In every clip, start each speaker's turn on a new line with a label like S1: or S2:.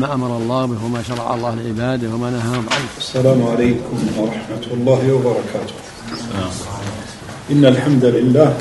S1: ما أمر الله به وما شرع الله لعباده وما نهاهم عنه.
S2: السلام عليكم ورحمة الله وبركاته. إن الحمد لله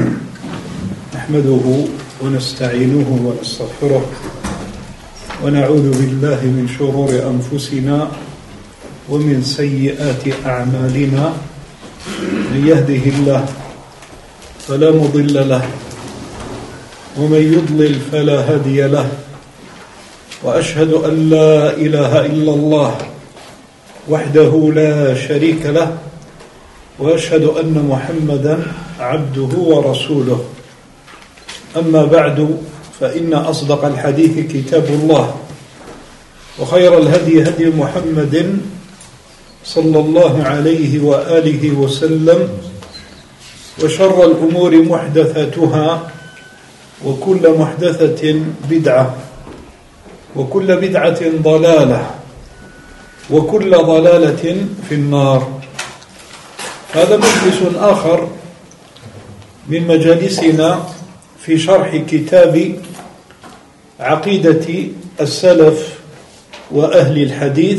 S2: نحمده ونستعينه ونستغفره ونعوذ بالله من شرور أنفسنا ومن سيئات أعمالنا. من يهده الله فلا مضل له ومن يضلل فلا هادي له، وأشهد أن لا إله إلا الله وحده لا شريك له، وأشهد أن محمدا عبده ورسوله. أما بعد، فإن أصدق الحديث كتاب الله، وخير الهدي هدي محمد صلى الله عليه وآله وسلم، وشر الأمور محدثاتها، وكل محدثة بدعة، وكل بدعة ضلالة، وكل ضلالة في النار. هذا مجلس آخر من مجالسنا في شرح كتاب عقيدة السلف وأهل الحديث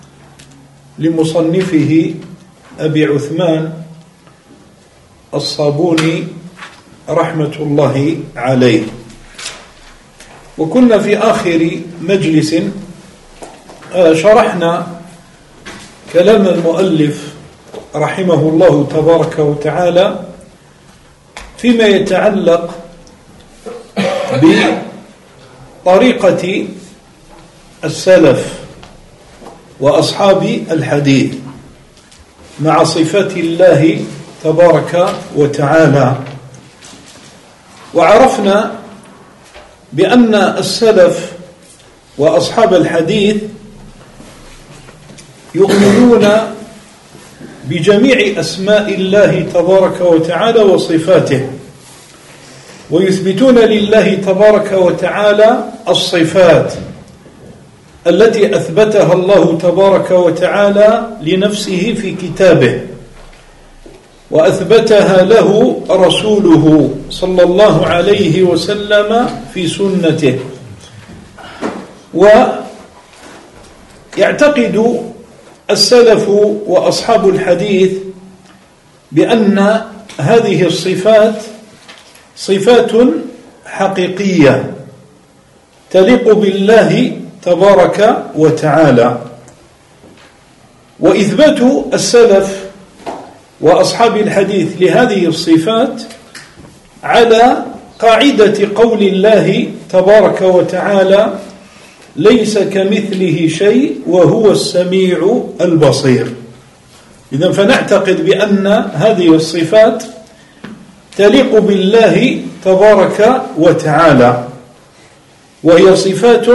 S2: لمصنفه أبي عثمان الصابوني رحمة الله عليه. وكنا في آخر مجلس شرحنا كلام المؤلف رحمه الله تبارك وتعالى فيما يتعلق بطريقة السلف وأصحاب الحديث مع صفات الله تبارك وتعالى. وعرفنا بأن السلف وأصحاب الحديث يؤمنون بجميع أسماء الله تبارك وتعالى وصفاته، ويثبتون لله تبارك وتعالى الصفات التي أثبتها الله تبارك وتعالى لنفسه في كتابه، وأثبتها له رسوله صلى الله عليه وسلم في سنته. ويعتقد السلف وأصحاب الحديث بأن هذه الصفات صفات حقيقية تليق بالله تبارك وتعالى. وإثبات السلف وأصحاب الحديث لهذه الصفات على قاعدة قول الله تبارك وتعالى: ليس كمثله شيء وهو السميع البصير. إذن فنعتقد بأن هذه الصفات تليق بالله تبارك وتعالى، وهي صفات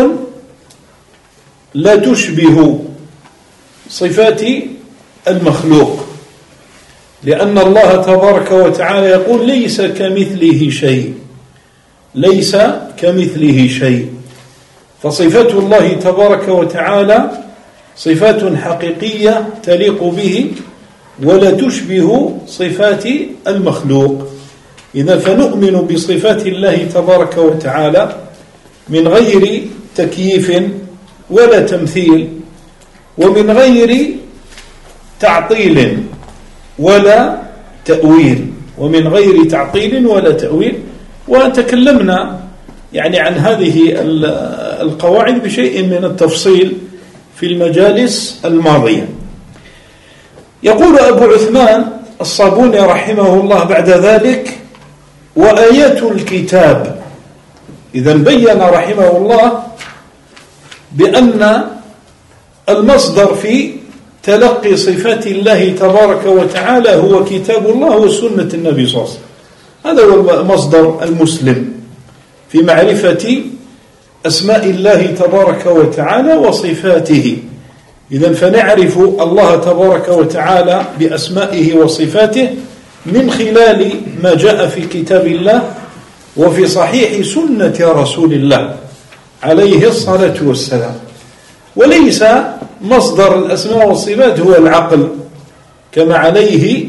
S2: لا تشبه صفات المخلوق، لأن الله تبارك وتعالى يقول: ليس كمثله شيء، ليس كمثله شيء. فصفات الله تبارك وتعالى صفات حقيقية تليق به ولا تشبه صفات المخلوق. إذا فنؤمن بصفات الله تبارك وتعالى من غير تكييف ولا تمثيل، ومن غير تعطيل ولا تأويل، ومن غير تعطيل ولا تأويل. وتكلمنا عن هذه القواعد بشيء من التفصيل في المجالس الماضية. يقول أبو عثمان الصابوني رحمه الله بعد ذلك: وآيات الكتاب. إذن بين رحمه الله بأن المصدر في تلقي صفات الله تبارك وتعالى هو كتاب الله وسنة النبي صلى الله عليه وسلم. هذا هو مصدر المسلم في معرفة أسماء الله تبارك وتعالى وصفاته. إذن فنعرف الله تبارك وتعالى بأسمائه وصفاته من خلال ما جاء في كتاب الله وفي صحيح سنة رسول الله عليه الصلاة والسلام. وليس مصدر الأسماء والصفات هو العقل كما عليه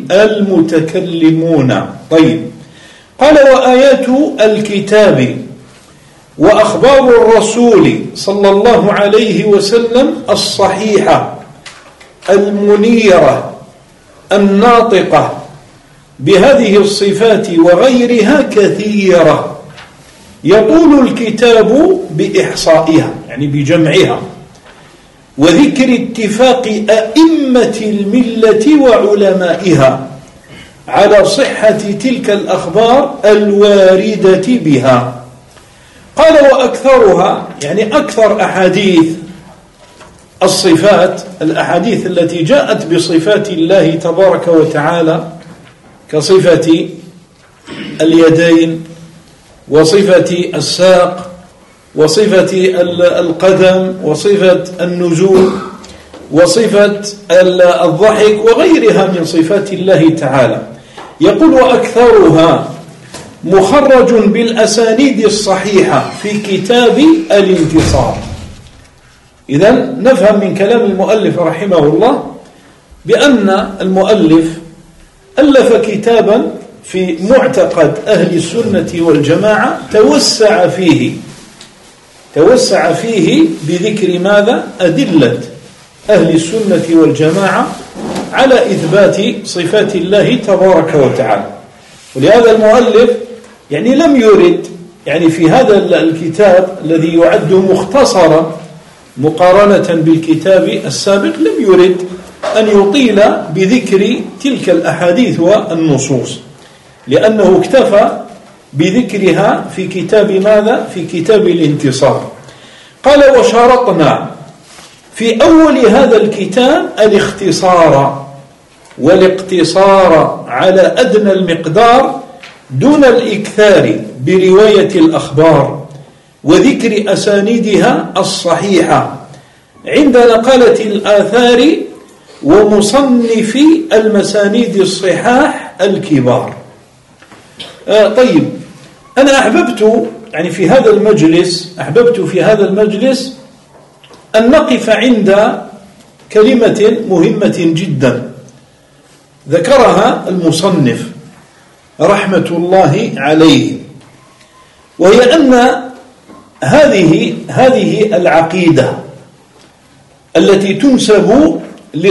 S2: المتكلمون. طيب، قال: وآيات الكتاب وأخبار الرسول صلى الله عليه وسلم الصحيحة المنيرة الناطقة بهذه الصفات وغيرها كثيرة، يطول الكتاب بإحصائها يعني بجمعها وذكر اتفاق أئمة الملة وعلمائها على صحة تلك الأخبار الواردة بها. قال وأكثرها يعني أكثر أحاديث الصفات، الأحاديث التي جاءت بصفات الله تبارك وتعالى كصفة اليدين وصفة الساق وصفة القدم وصفة النزول وصفة الضحك وغيرها من صفات الله تعالى. يقول وأكثرها مخرج بالأسانيد الصحيحة في كتاب الانتصار. إذن نفهم من كلام المؤلف رحمه الله بأن المؤلف ألف كتابا في معتقد أهل السنة والجماعة توسع فيه بذكر ماذا؟ أدلة أهل السنة والجماعة على إثبات صفات الله تبارك وتعالى. ولهذا المؤلف يعني لم يرد يعني في هذا الكتاب الذي يعد مختصرا مقارنة بالكتاب السابق لم يرد أن يطيل بذكر تلك الأحاديث والنصوص، لأنه اكتفى بذكرها في كتاب ماذا؟ في كتاب الانتصار. قال وشرطنا في أول هذا الكتاب الاختصار والاقتصار على أدنى المقدار دون الإكثار برواية الأخبار وذكر أسانيدها الصحيحة عند نقلة الآثار ومصنف المسانيد الصحاح الكبار. طيب أنا أحببت في هذا المجلس أن نقف عند كلمة مهمة جدا ذكرها المصنف رحمة الله عليه، وهي أن هذه العقيدة التي تنسب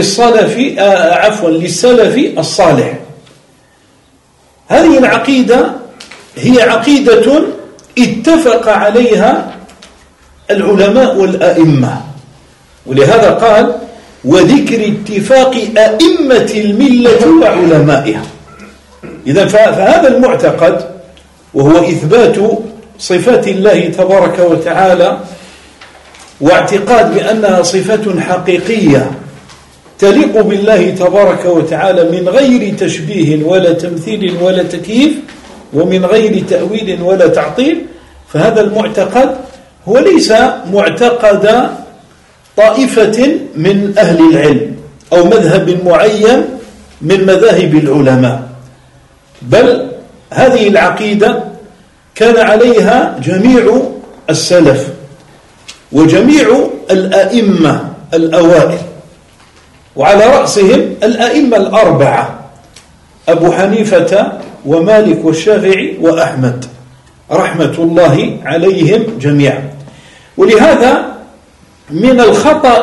S2: للسلف الصالح، هذه العقيدة هي عقيدة اتفق عليها العلماء والأئمة، ولهذا قال وذكر اتفاق أئمة الملة وعلمائها. إذا فهذا المعتقد وهو إثبات صفات الله تبارك وتعالى واعتقاد بأنها صفة حقيقية تليق بالله تبارك وتعالى من غير تشبيه ولا تمثيل ولا تكييف ومن غير تأويل ولا تعطيل، فهذا المعتقد هو ليس معتقد طائفة من أهل العلم أو مذهب معين من مذاهب العلماء، بل هذه العقيدة كان عليها جميع السلف وجميع الأئمة الأوائل، وعلى رأسهم الأئمة الأربعة أبو حنيفة ومالك والشافعي وأحمد رحمة الله عليهم جميعا. ولهذا من الخطأ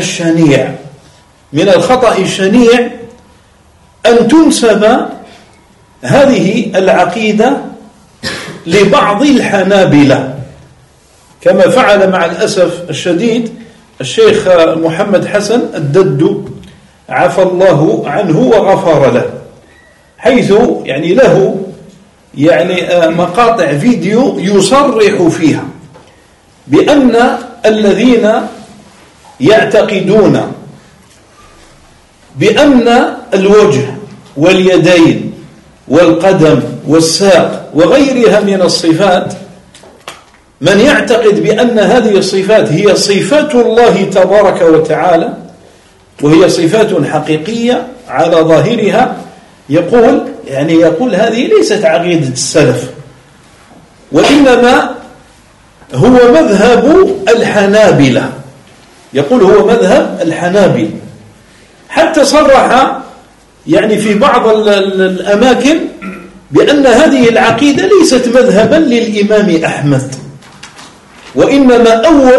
S2: الشنيع أن تنسب هذه العقيدة لبعض الحنابلة كما فعل مع الأسف الشديد الشيخ محمد حسن الدد عفى الله عنه وغفر له، حيث له مقاطع فيديو يصرح فيها بأن الذين يعتقدون بأن الوجه واليدين والقدم والساق وغيرها من الصفات، من يعتقد بأن هذه الصفات هي صفات الله تبارك وتعالى وهي صفات حقيقية على ظاهرها، يقول هذه ليست عقيدة السلف، وإنما هو مذهب الحنابلة، يقول هو مذهب الحنابلة، حتى صرح في بعض الأماكن بأن هذه العقيدة ليست مذهبا للإمام أحمد، وإنما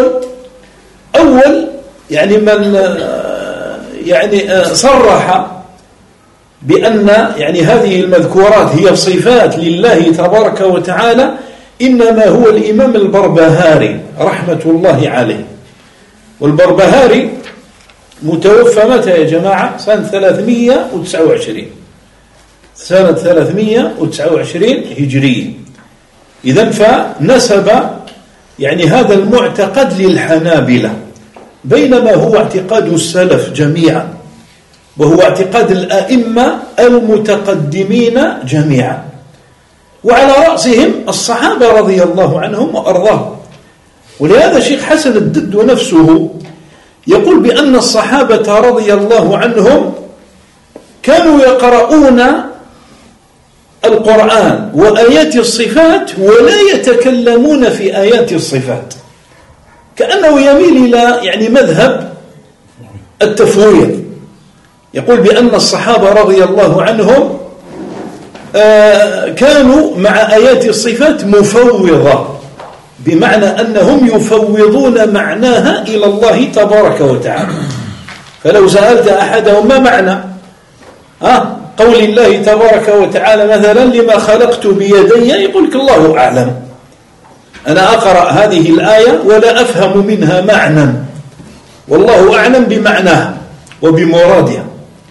S2: أول يعني من يعني صرح بأن يعني هذه المذكورات هي صفات لله تبارك وتعالى إنما هو الإمام البربهاري رحمة الله عليه. والبربهاري متوفى متى يا جماعة؟ سنة 329 سنة 329 هجرية. إذن فنسب يعني هذا المعتقد للحنابلة، بينما هو اعتقاد السلف جميعا، وهو اعتقاد الأئمة المتقدمين جميعا، وعلى رأسهم الصحابة رضي الله عنهم وأرضاهم. ولهذا شيخ حسن الدد نفسه يقول بأن الصحابة رضي الله عنهم كانوا يقرؤون القرآن وآيات الصفات ولا يتكلمون في آيات الصفات، كأنه يميل إلى يعني مذهب التفويض. يقول بأن الصحابة رضي الله عنهم كانوا مع آيات الصفات مفوضة، بمعنى أنهم يفوضون معناها إلى الله تبارك وتعالى. فلو سألت أحدهم ما معنى قول الله تبارك وتعالى مثلا لما خلقت بيدي، يقول لك الله أعلم، أنا أقرأ هذه الآية ولا أفهم منها معنى، والله أعلم بمعناها وبمرادها.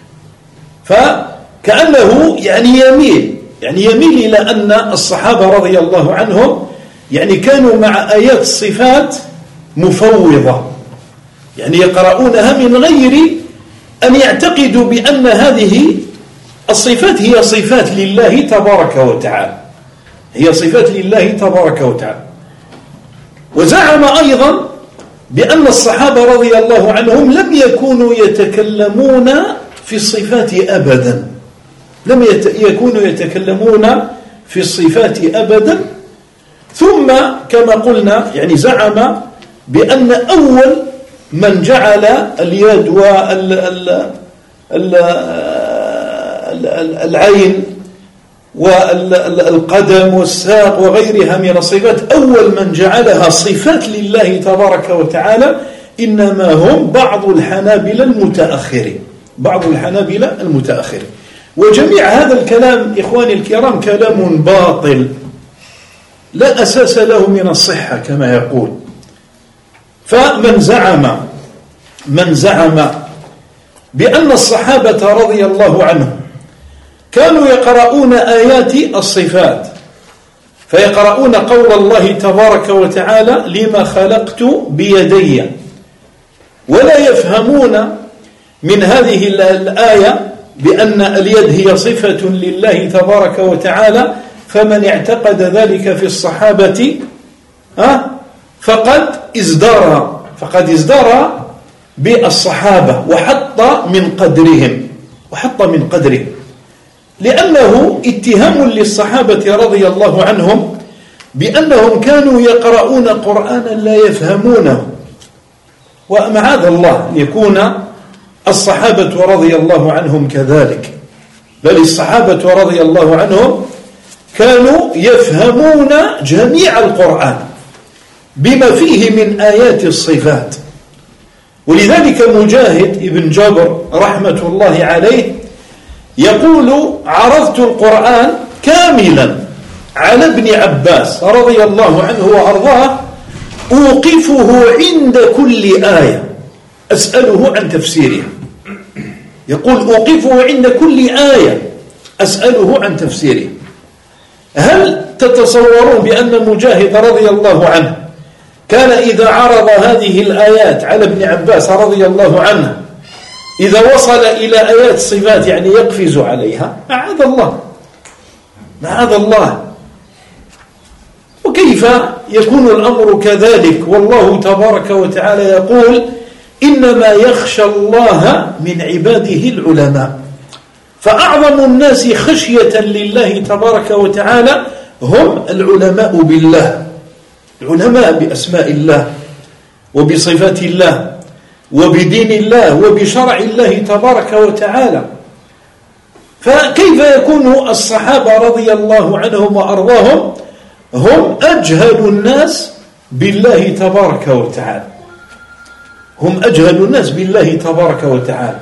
S2: فكأنه يعني يميل إلى أن الصحابة رضي الله عنهم يعني كانوا مع آيات الصفات مفوضة، يعني يقرؤونها من غير أن يعتقدوا بأن هذه الصفات هي صفات لله تبارك وتعالى، هي صفات لله تبارك وتعالى. وزعم أيضا بأن الصحابة رضي الله عنهم لم يكونوا يتكلمون في الصفات أبدا، لم يكونوا يتكلمون في الصفات أبدا. ثم كما قلنا يعني زعم بأن أول من جعل اليد والعين والقدم والساق وغيرها من الصفات، أول من جعلها صفات لله تبارك وتعالى إنما هم بعض الحنابلة المتأخرين، بعض الحنابلة المتأخرين. وجميع هذا الكلام إخواني الكرام كلام باطل لا أساس له من الصحة كما يقول. فمن زعم بأن الصحابة رضي الله عنهم كانوا يقرؤون آيات الصفات، فيقرؤون قول الله تبارك وتعالى لما خلقت بيدي، ولا يفهمون من هذه الآية بأن اليد هي صفة لله تبارك وتعالى، فمن اعتقد ذلك في الصحابة فقد ازدرى بالصحابة وحط من قدرهم، لأنه اتهام للصحابة رضي الله عنهم بأنهم كانوا يقرؤون قرآنا لا يفهمونه. ومعاذ الله يكون الصحابة رضي الله عنهم كذلك، بل الصحابة رضي الله عنهم كانوا يفهمون جميع القرآن بما فيه من آيات الصفات. ولذلك مجاهد ابن جبر رحمة الله عليه يقول عرضت القرآن كاملا على ابن عباس رضي الله عنه وأرضاه، أوقفه عند كل آية أسأله عن تفسيرها. يقول أوقفه عند كل آية أسأله عن تفسيرها. هل تتصورون بأن مجاهد رضي الله عنه كان إذا عرض هذه الآيات على ابن عباس رضي الله عنه إذا وصل إلى آيات الصفات يعني يقفز عليها؟ معاذ الله. وكيف يكون الأمر كذلك والله تبارك وتعالى يقول إنما يخشى الله من عباده العلماء. فأعظم الناس خشية لله تبارك وتعالى هم العلماء بالله، العلماء بأسماء الله وبصفات الله وبدين الله وبشرع الله تبارك وتعالى. فكيف يكون الصحابة رضي الله عنهم وأرضاهم هم أجهل الناس بالله تبارك وتعالى، هم أجهل الناس بالله تبارك وتعالى،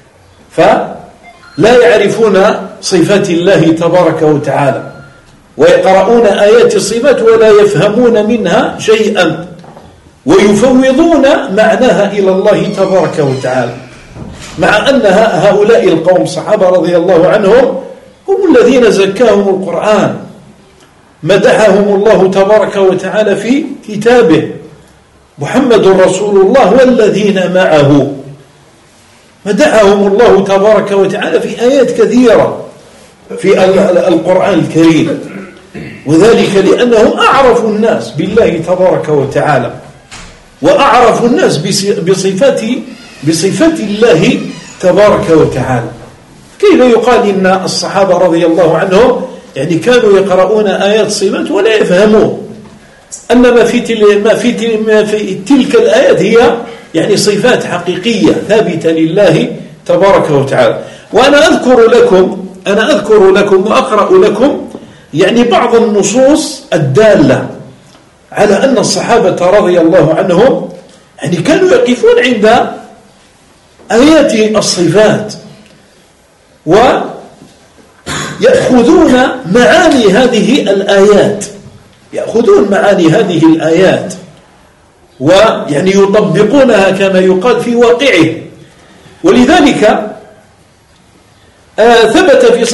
S2: فلا يعرفون صفات الله تبارك وتعالى، ويقرؤون آيات الصفات ولا يفهمون منها شيئا، ويفوضون معناها إلى الله تبارك وتعالى، مع أن هؤلاء القوم الصحابة رضي الله عنهم هم الذين زكاهم القرآن، مدحهم الله تبارك وتعالى في كتابه، محمد رسول الله والذين معه، مدحهم الله تبارك وتعالى في آيات كثيرة في القرآن الكريم، وذلك لأنهم أعرف الناس بالله تبارك وتعالى، وأعرف الناس بصفات الله تبارك وتعالى. كيف يقال إن الصحابة رضي الله عنهم يعني كانوا يقرؤون آيات صفات ولا يفهمون أن ما في تلك الآيات هي يعني صفات حقيقية ثابتة لله تبارك وتعالى. وأنا أذكر لكم وأقرأ لكم يعني بعض النصوص الدالة على أن الصحابة رضي الله عنهم يعني كانوا يقفون عند آيات الصفات ويأخذون معاني هذه الآيات، ويعني يطبقونها كما يقال في واقعه. ولذلك ثبت في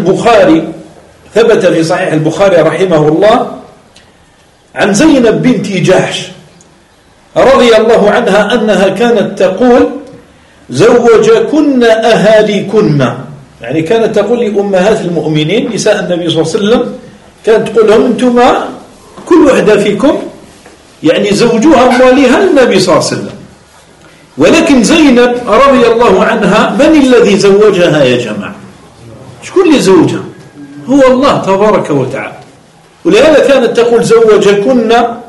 S2: صحيح البخاري رحمه الله عن زينب بنت جحش رضي الله عنها أنها كانت تقول زوجكن أهاليكن، يعني كانت تقول لأمهات المؤمنين نساء النبي صلى الله عليه وسلم، كانت تقول لهم أنتما كل واحدة فيكم يعني زوجها مواليها النبي صلى الله عليه وسلم. ولكن زينب رضي الله عنها من الذي زوجها يا جماعة؟ شكون اللي زوجها؟ هو الله تبارك وتعالى. ولهذا كانت تقول زوجكن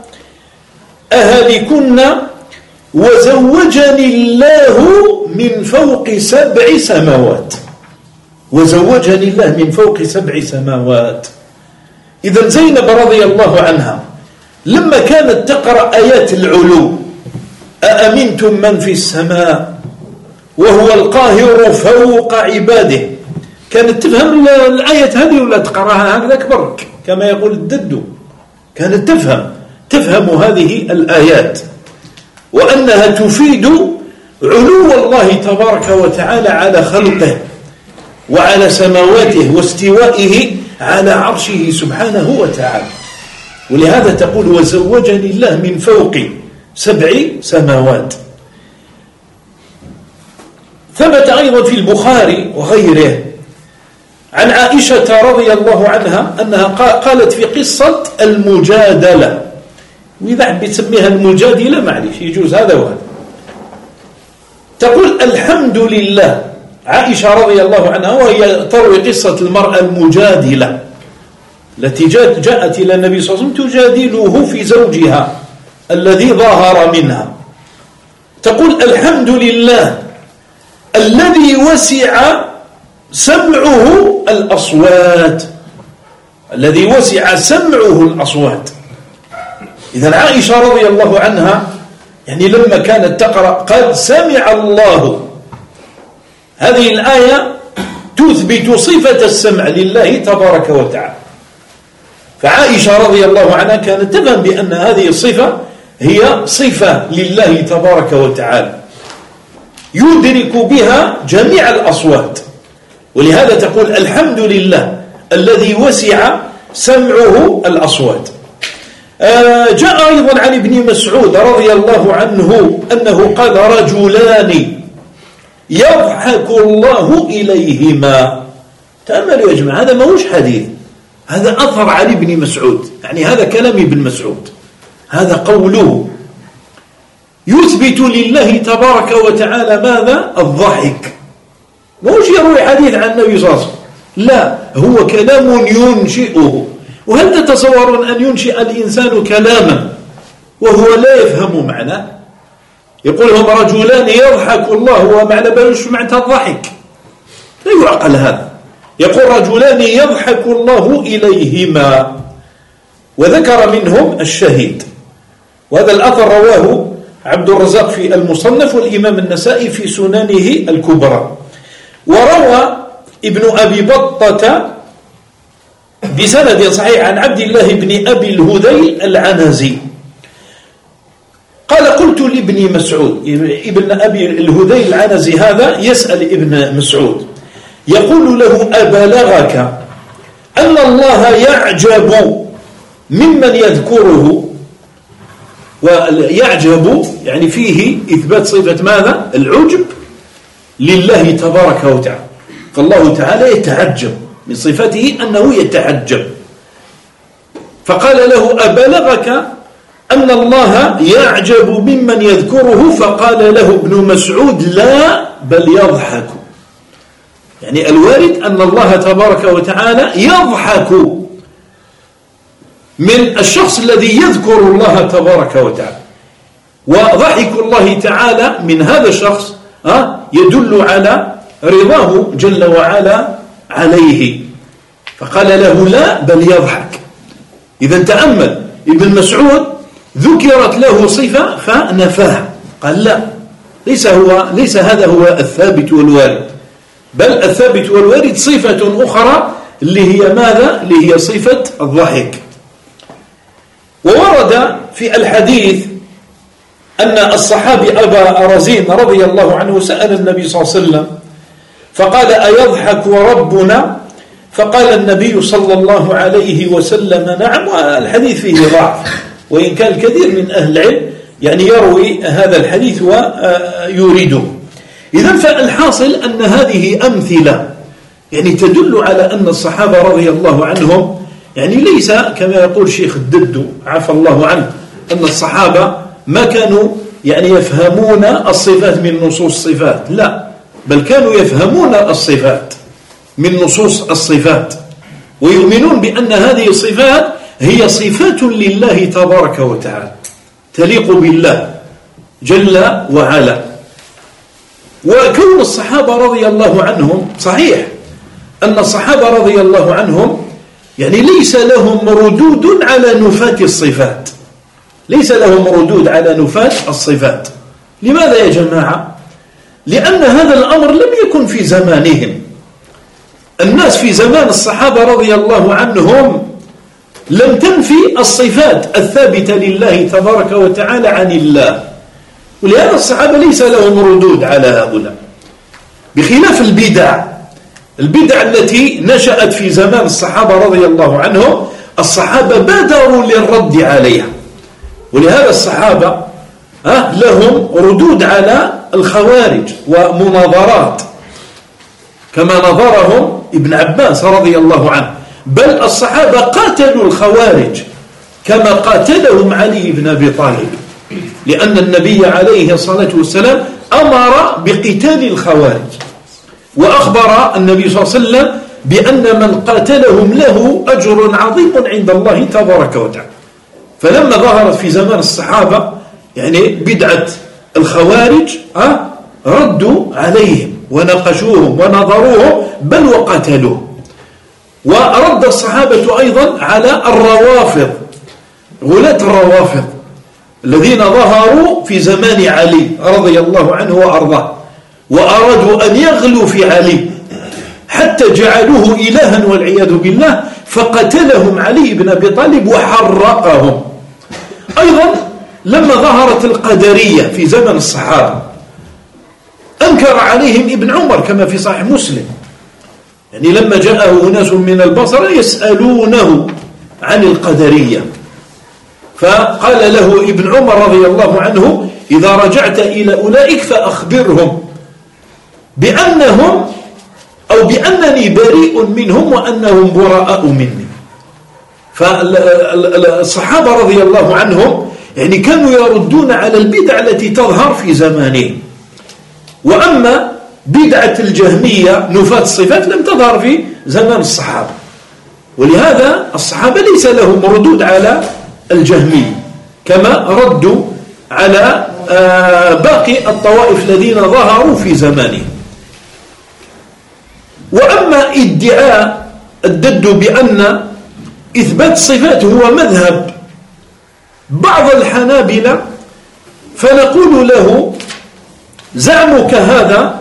S2: أهاليكن وزوجني الله من فوق 7 سماوات، وزوجني الله من فوق 7 سماوات. إذن زينب رضي الله عنها لما كانت تقرأ آيات العلو أأمنتم من في السماء وهو القاهر فوق عباده، كانت تفهم الآية هذه ولا تقرأها هكذا كبرك كما يقول الدد، كانت تفهم هذه الآيات وأنها تفيد علو الله تبارك وتعالى على خلقه وعلى سماواته واستوائه على عرشه سبحانه وتعالى. ولهذا تقول وزوجني الله من فوق 7 سماوات. ثبت أيضا في البخاري وغيره عن عائشة رضي الله عنها أنها قالت في قصة المجادلة، وإذا حبيت تسميها المجادلة معليش يجوز هذا وهذا. تقول الحمد لله، عائشة رضي الله عنها وهي تروي قصة المرأة المجادلة التي جاءت إلى النبي صلى الله عليه وسلم تجادله في زوجها الذي ظهر منها. تقول الحمد لله الذي وسع سمعه الأصوات، الذي وسع سمعه الأصوات. إذن عائشة رضي الله عنها يعني لما كانت تقرأ قد سمع الله، هذه الآية تثبت صفة السمع لله تبارك وتعالى. فعائشة رضي الله عنها كانت تفهم بأن هذه الصفة هي صفة لله تبارك وتعالى يدرك بها جميع الأصوات، ولهذا تقول الحمد لله الذي وسع سمعه الأصوات. جاء أيضا عن ابن مسعود رضي الله عنه أنه قال رجلان يضحك الله إليهما. تأملوا يا جماعة، هذا ما هوش حديث، هذا أثر عن ابن مسعود، يعني هذا كلام ابن مسعود، هذا قوله يثبت لله تبارك وتعالى ماذا؟ الضحك. ما هوش يروي حديث عن النبي صلى الله عليه وسلم، لا، هو كلام ينشئه. وهل تتصورون أن ينشئ الإنسان كلاما وهو لا يفهم معناه؟ يقول هم رجلان يضحك الله ومعنى بلش معنى الضحك، لا يعقل هذا. يقول رجلان يضحك الله إليهما، وذكر منهم الشهيد. وهذا الأثر رواه عبد الرزاق في المصنف والإمام النسائي في سننه الكبرى. وروى ابن أبي بطة بسند صحيح عن عبد الله بن أبي الهذيل العنزي قال قلت لابن مسعود، ابن أبي الهذيل العنزي هذا يسأل ابن مسعود يقول له أبلغك أن الله يعجب ممن يذكره؟ ويعجب يعني فيه إثبات صفة ماذا؟ العجب لله تبارك وتعالى، فالله تعالى يتعجب من صفته أنه يتعجب. فقال له أبلغك أن الله يعجب ممن يذكره؟ فقال له ابن مسعود لا بل يضحك. يعني الوارد أن الله تبارك وتعالى يضحك من الشخص الذي يذكر الله تبارك وتعالى، وضحك الله تعالى من هذا الشخص يدل على رضاه جل وعلا عليه. فقال له لا بل يضحك. إذا تأمل ابن مسعود ذكرت له صفة فنفاها، قال لا ليس هذا هو الثابت والوارد، بل الثابت والوارد صفة أخرى اللي هي ماذا؟ اللي هي صفة الضحك. وورد في الحديث أن الصحابي أبا رزين رضي الله عنه سأل النبي صلى الله عليه وسلم فقال أيضحك ربنا؟ فقال النبي صلى الله عليه وسلم نعم. والحديث فيه ضعف، وإن كان الكثير من أهل العلم يعني يروي هذا الحديث ويورده. إذن فالحاصل أن هذه أمثلة يعني تدل على أن الصحابة رضي الله عنهم يعني ليس كما يقول شيخ الدد عفى الله عنه أن الصحابة ما كانوا يعني يفهمون الصفات من نصوص الصفات، لا، بل كانوا يفهمون الصفات من نصوص الصفات، ويؤمنون بأن هذه الصفات هي صفات لله تبارك وتعالى تليق بالله جل وعلا. وكون الصحابة رضي الله عنهم صحيح أن الصحابة رضي الله عنهم يعني ليس لهم ردود على نفاة الصفات، ليس لهم ردود على نفاة الصفات. لماذا يا جماعة؟ لأن هذا الأمر لم يكن في زمانهم. الناس في زمان الصحابة رضي الله عنهم لم تنفي الصفات الثابتة لله تبارك وتعالى عن الله، ولهذا الصحابة ليس لهم ردود على هؤلاء، بخلاف البدع التي نشأت في زمان الصحابة رضي الله عنهم الصحابة بادروا للرد عليها. ولهذا الصحابة لهم ردود على الخوارج ومناظرات كما نظرهم ابن عباس رضي الله عنه، بل الصحابة قاتلوا الخوارج كما قاتلهم علي بن أبي طالب، لأن النبي عليه الصلاة والسلام أمر بقتال الخوارج، وأخبر النبي صلى الله عليه وسلم بأن من قاتلهم له أجر عظيم عند الله تبارك وتعالى. فلما ظهرت في زمان الصحابة يعني بدعة الخوارج ردوا عليهم وناقشوهم ونظروهم بل وقتلوهم. ورد الصحابة أيضا على الروافض، غلاة الروافض الذين ظهروا في زمان علي رضي الله عنه وأرضاه، وأرادوا أن يغلوا في علي حتى جعلوه إلها والعياذ بالله، فقتلهم علي بن أبي طالب وحرقهم. أيضا لما ظهرت القدرية في زمن الصحابة أنكر عليهم ابن عمر كما في صحيح مسلم، يعني لما جاءه ناس من البصرة يسألونه عن القدرية، فقال له ابن عمر رضي الله عنه إذا رجعت إلى أولئك فأخبرهم بأنهم أو بأنني بريء منهم وأنهم براء مني. فالصحابة رضي الله عنهم يعني كانوا يردون على البدع التي تظهر في زمانهم. وأما بدعة الجهمية نفاة الصفات لم تظهر في زمان الصحابة، ولهذا الصحابة ليس لهم ردود على الجهمية كما ردوا على باقي الطوائف الذين ظهروا في زمانهم. وأما ادعاء الدد بأن إثبات الصفات هو مذهب بعض الحنابلة فنقول له زعمك هذا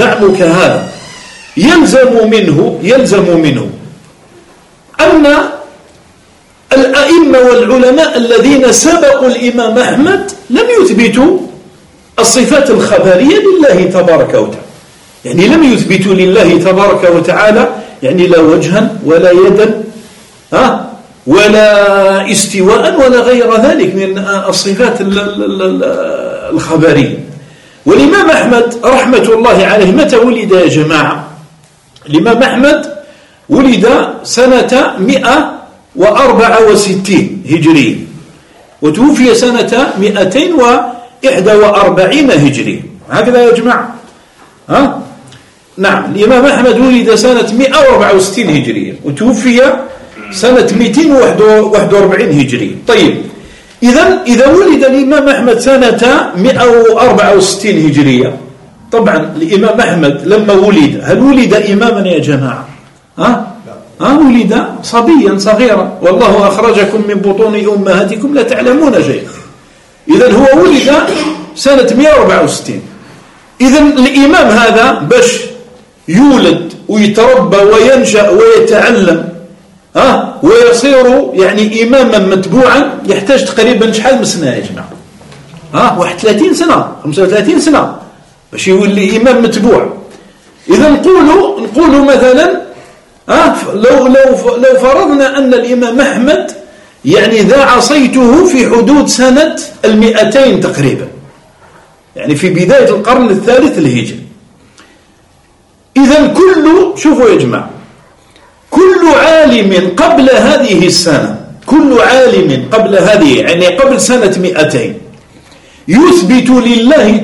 S2: يلزم منه أن الأئمة والعلماء الذين سبقوا الإمام أحمد لم يثبتوا الصفات الخبرية لله تبارك وتعالى، يعني لم يثبتوا لله تبارك وتعالى يعني لا وجها ولا يدا ولا استواء ولا غير ذلك من الصفات الخبرية. والإمام أحمد رحمة الله عليه متى ولد يا جماعة؟ الإمام أحمد ولد سنة 164 هجرية وتوفي سنة 241 هجرية، هكذا يا جماعة. نعم، الإمام أحمد ولد سنة 164 هجرية وتوفي سنة 241 هجرية. طيب، إذا ولد الإمام أحمد سنة 164 هجرية، طبعا الإمام أحمد لما ولد هل ولد إماما يا جماعة؟ ولد صبيا صغيرا، والله أخرجكم من بطون أمهاتكم لا تعلمون شيئا. إذن هو ولد سنة 164. إذن الإمام هذا باش يولد ويتربى وينشأ ويتعلم ويصير يعني إماما متبوعا يحتاج تقريبا شحال من سنة يا جماعة؟ 31 سنة 35 سنة باش يولي إمام متبوع. إذا نقولوا مثلا لو فرضنا أن الإمام أحمد يعني ذا عصيته في حدود سنة 200 تقريبا، يعني في بداية القرن الثالث الهجري. إذا شوفوا يا جماعة، كل عالم قبل هذه السنة، كل عالم قبل هذه يعني قبل سنة 200 يثبت لله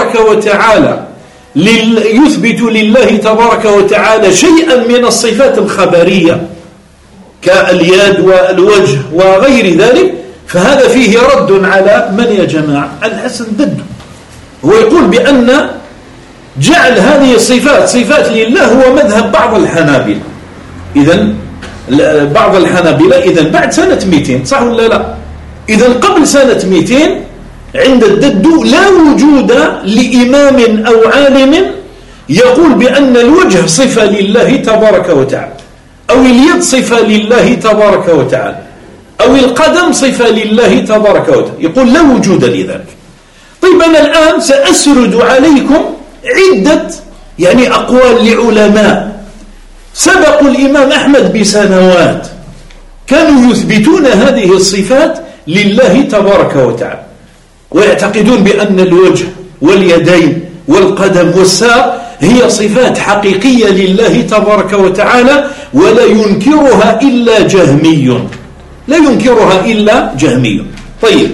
S2: تبارك وتعالى شيئا من الصفات الخبرية كاليد والوجه وغير ذلك، فهذا فيه رد على من يا جماعة؟ الحسن ضده. هو يقول بأن جعل هذه الصفات صفات لله هو مذهب بعض الحنابلة. إذن بعض الحنابلة إذن بعد سنة 200 صح ولا لا؟ إذن قبل سنة 200 عند الدد لا وجود لإمام أو عالم يقول بأن الوجه صفة لله تبارك وتعالى، أو اليد صفة لله تبارك وتعالى، أو القدم صفة لله تبارك وتعالى، يقول لا وجود لذلك. طيب، أنا الآن سأسرد عليكم عدة يعني أقوال لعلماء سبقوا الإمام أحمد بسنوات كانوا يثبتون هذه الصفات لله تبارك وتعالى، ويعتقدون بأن الوجه واليدين والقدم والساق هي صفات حقيقية لله تبارك وتعالى، ولا ينكرها إلا جهمي، لا ينكرها إلا جهمي. طيب،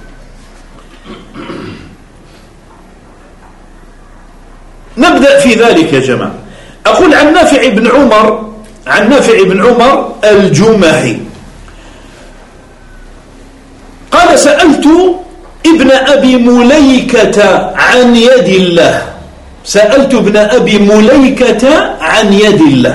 S2: نبدأ في ذلك يا جماعة. أقول عن نافع بن عمر الجمحي قال: سألت ابن أبي مليكة عن يد الله، سألت ابن أبي مليكة عن يد الله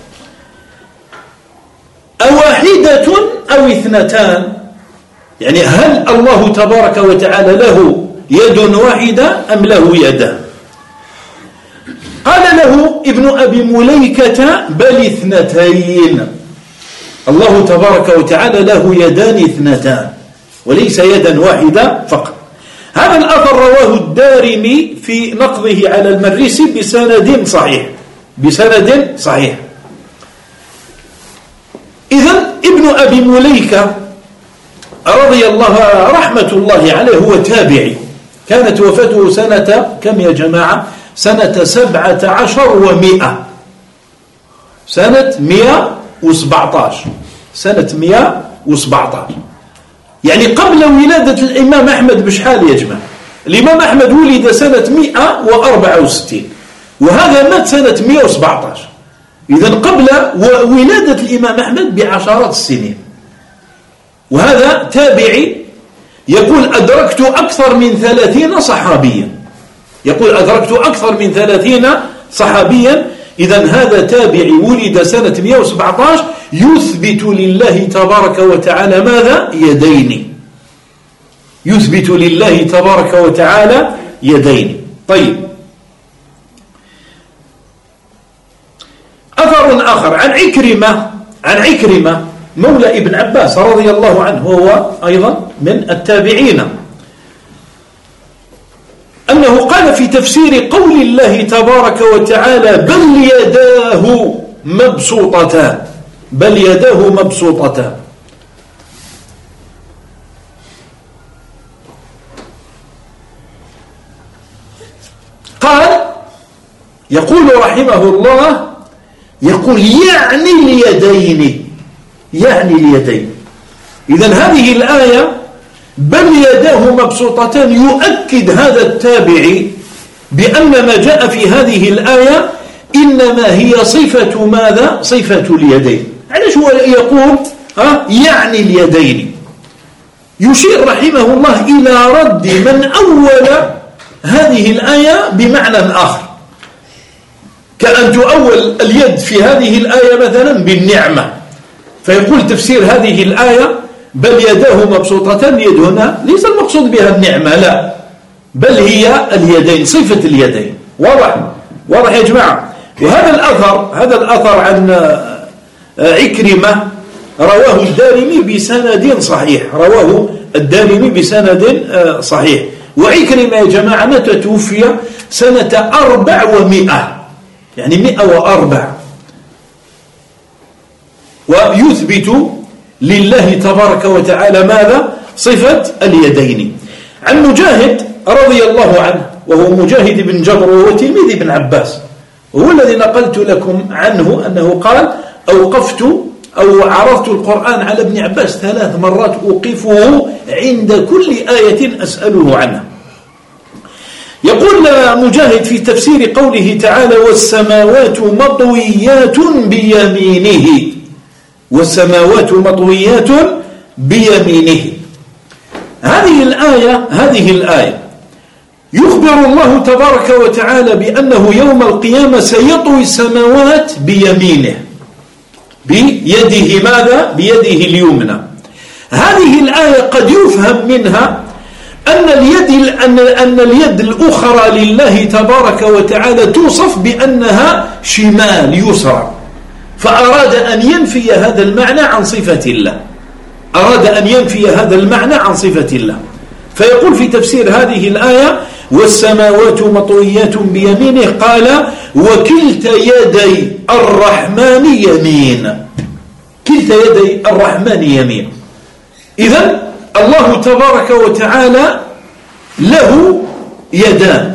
S2: أواحدة أو اثنتان، يعني هل الله تبارك وتعالى له يد واحدة أم له يدان؟ قال له ابن أبي مليكة: بل اثنتين، الله تبارك وتعالى له يدان اثنتان وليس يدا واحدة فقط. هذا الأثر رواه الدارمي في نقضه على المريسي بسند صحيح. إذن ابن أبي مليكة رضي الله رحمة الله عليه هو تابعي، كانت وفاته سنة كم يا جماعة؟ سنة 17 و100، سنة 117، سنة 117، يعني قبل ولادة الإمام أحمد بشحال يا جماعة؟ الإمام أحمد ولد سنة 164 وهذا مات سنة 117، إذن قبل ولادة الإمام أحمد بعشرات السنين. وهذا تابعي يقول: أدركت أكثر من 30 صحابيا، يقول أدركت أكثر من 30 صحابيا. إذن هذا تابعي ولد سنة 117 يثبت لله تبارك وتعالى ماذا؟ يدين. يثبت لله تبارك وتعالى يدين. طيب، أثر آخر عن عكرمة مولى ابن عباس رضي الله عنه، وهو أيضا من التابعين، أنه قال في تفسير قول الله تبارك وتعالى بل يداه مبسوطتان، بل يداه مبسوطتان. قال يقول رحمه الله، يقول يعني اليدين، يعني اليدين. إذن هذه الآية بل يداه مبسوطتان يؤكد هذا التابعي بأن ما جاء في هذه الآية إنما هي صفة ماذا؟ صفة اليدين. علاش هو يقول يعني اليدين؟ يشير رحمه الله إلى رد من أول هذه الآية بمعنى آخر، كأن تؤول اليد في هذه الآية مثلا بالنعمة، فيقول تفسير هذه الآية بل يداه مبسوطتان، اليد هنا ليس المقصود بها النعمة، لا، بل هي اليدين، صفة اليدين. واضح يا جماعة. وهذا الأثر عن عكرمة رواه الدارمي بسند صحيح، رواه الدارمي بسند صحيح. وعكرمة يا جماعة متى توفي؟ سنة 400، يعني 104. ويثبت لله تبارك وتعالى ماذا؟ صفة اليدين. عن مجاهد رضي الله عنه، وهو مجاهد بن جبر وهو تلميذ ابن عباس، وهو الذي نقلت لكم عنه أنه قال أوقفت أو عرضت القرآن على ابن عباس 3 مرات أوقفه عند كل آية أسأله عنها. يقول مجاهد في تفسير قوله تعالى والسماوات مطويات بيمينه، والسماوات مطويات بيمينه. هذه الآية يخبر الله تبارك وتعالى بأنه يوم القيامة سيطوي السماوات بيمينه، بيده ماذا؟ بيده اليمنى. هذه الآية قد يفهم منها أن اليد الأخرى لله تبارك وتعالى توصف بأنها شمال يسرى، فأراد أن ينفي هذا المعنى عن صفة الله، أراد أن ينفي هذا المعنى عن صفة الله. فيقول في تفسير هذه الآية والسماوات مطويات بيمينه، قال وكلتا يدي الرحمن يمين، كلتا يدي الرحمن يمين. إذن الله تبارك وتعالى له يدان،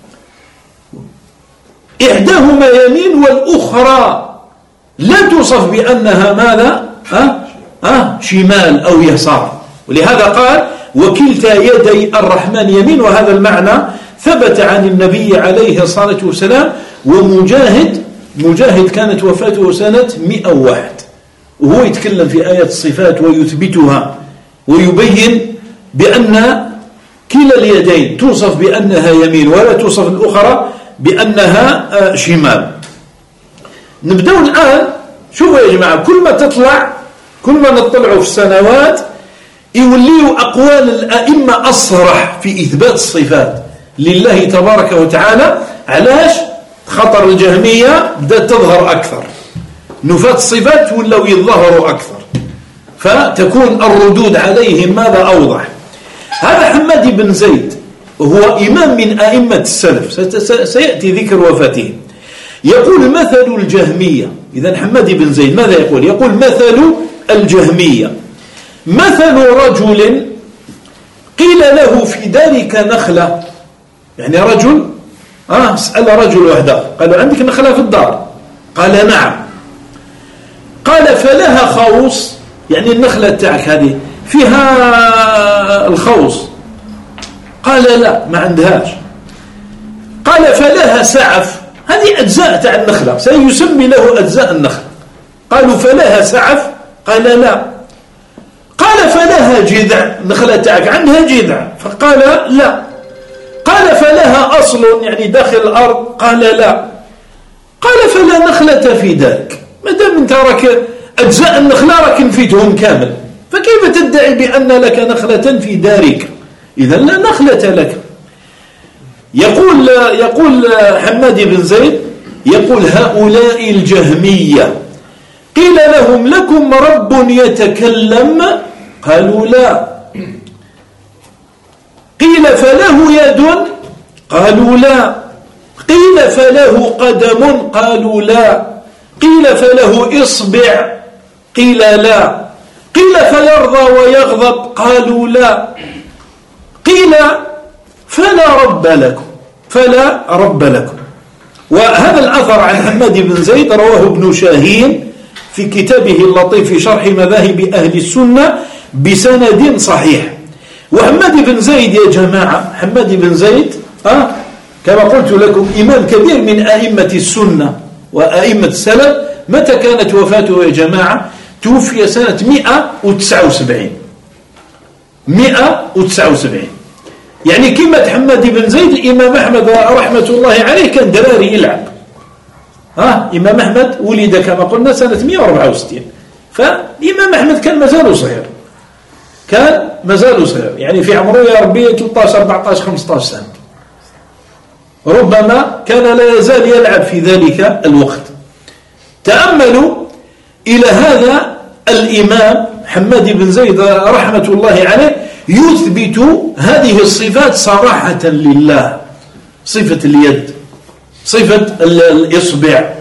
S2: إحداهما يمين والأخرى لا توصف بأنها ماذا؟ شمال أو يسار. ولهذا قال وكلتا يدي الرحمن يمين، وهذا المعنى ثبت عن النبي عليه الصلاة والسلام. ومجاهد كانت وفاته سنة 101، وهو يتكلم في آيات الصفات ويثبتها ويبين بأن كلا اليدين توصف بأنها يمين ولا توصف الأخرى بأنها شمال. نبدأ الآن. شوفوا يا جماعة، كل ما نطلع في السنوات يوليوا أقوال الأئمة أصرح في إثبات الصفات لله تبارك وتعالى. علاش؟ خطر الجهمية بدأت تظهر أكثر، نفاة الصفات ولو يظهروا أكثر، فتكون الردود عليهم ماذا؟ أوضح. هذا حماد بن زيد هو إمام من أئمة السلف، سيأتي ذكر وفاته. يقول مثل الجهمية. إذن حماد بن زيد ماذا يقول؟ يقول مثل الجهمية مثل رجل قيل له في دارك نخلة، يعني رجل سأل رجل وحده، قالوا عندك نخلة في الدار؟ قال نعم. قال فلها خوص، يعني النخلة تاعك هذه فيها الخوص؟ قال لا، ما عندهاش. قال فلها سعف، هذه أجزاء تاع النخلة، سيسمي له أجزاء النخلة. قالوا فلها سعف؟ قال لا. قال فلها جذع، النخلة تاعك عندها جذع؟ فقال لا. قال فلها أصل، يعني داخل الأرض؟ قال لا. قال فلا نخلة في دارك، ما دام انت راك أجزاء النخلة راك نفيتهم كامل، فكيف تدعي بأن لك نخلة في دارك؟ إذا لا نخلة لك. يقول حماد بن زيد يقول هؤلاء الجهمية قيل لهم لكم رب يتكلم قالوا لا، قيل فله يد قالوا لا، قيل فله قدم قالوا لا، قيل فله إصبع قيل لا، قيل فيرضى ويغضب قالوا لا، قيل فلا رب لكم. وهذا الأثر عن حماد بن زيد رواه ابن شاهين في كتابه اللطيف في شرح مذاهب أهل السنة بسند صحيح. وحماد بن زيد يا جماعة، حماد بن زيد كما قلت لكم إمام كبير من أئمة السنة وأئمة السلف. متى كانت وفاته يا جماعة؟ توفي سنة 179. يعني كلمة حماد بن زيد الإمام أحمد رحمة الله عليه كان دراري يلعب. إمام أحمد ولد كما قلنا سنة 164، فالإمام أحمد كان مازال صغير، يعني في عمره يا ربي 13 14 15 سنة، ربما كان لا يزال يلعب في ذلك الوقت. تأملوا إلى هذا الإمام حماد بن زيد رحمة الله عليه يثبت هذه الصفات صراحة لله، صفة اليد، صفة الإصبع،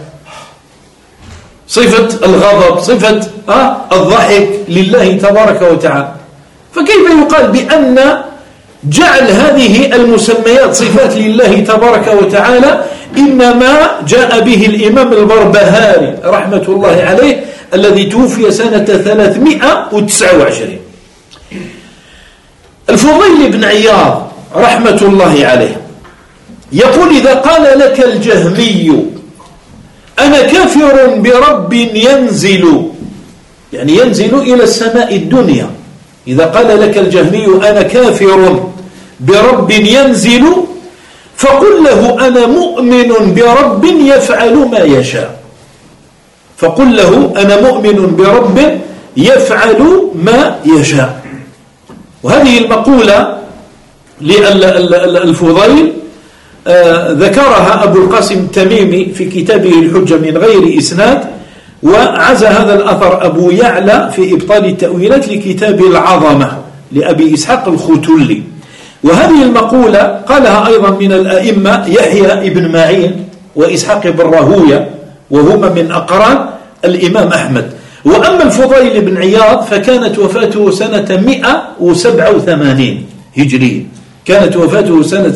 S2: صفة الغضب، صفة الضحك لله تبارك وتعالى. فكيف يقال بأن جعل هذه المسميات صفات لله تبارك وتعالى؟ إنما جاء به الإمام البربهاري رحمة الله عليه الذي توفي سنة 329. الفضيل بن عياض رحمة الله عليه يقول إذا قال لك الجهمي أنا كافر برب ينزل، يعني ينزل إلى السماء الدنيا، إذا قال لك الجهمي أنا كافر برب ينزل فقل له أنا مؤمن برب يفعل ما يشاء، فقل له أنا مؤمن برب يفعل ما يشاء. وهذه المقولة للفضيل ذكرها أبو القاسم التميمي في كتابه الحجة من غير إسناد، وعزى هذا الأثر أبو يعلى في إبطال التأويلات لكتاب العظمة لأبي إسحاق الختلي. وهذه المقولة قالها أيضا من الأئمة يحيى بن معين وإسحاق بن راهوية، وهما من أقران الإمام أحمد. وأما الفضيل بن عياض فكانت وفاته سنة 187 هجرية، كانت وفاته سنة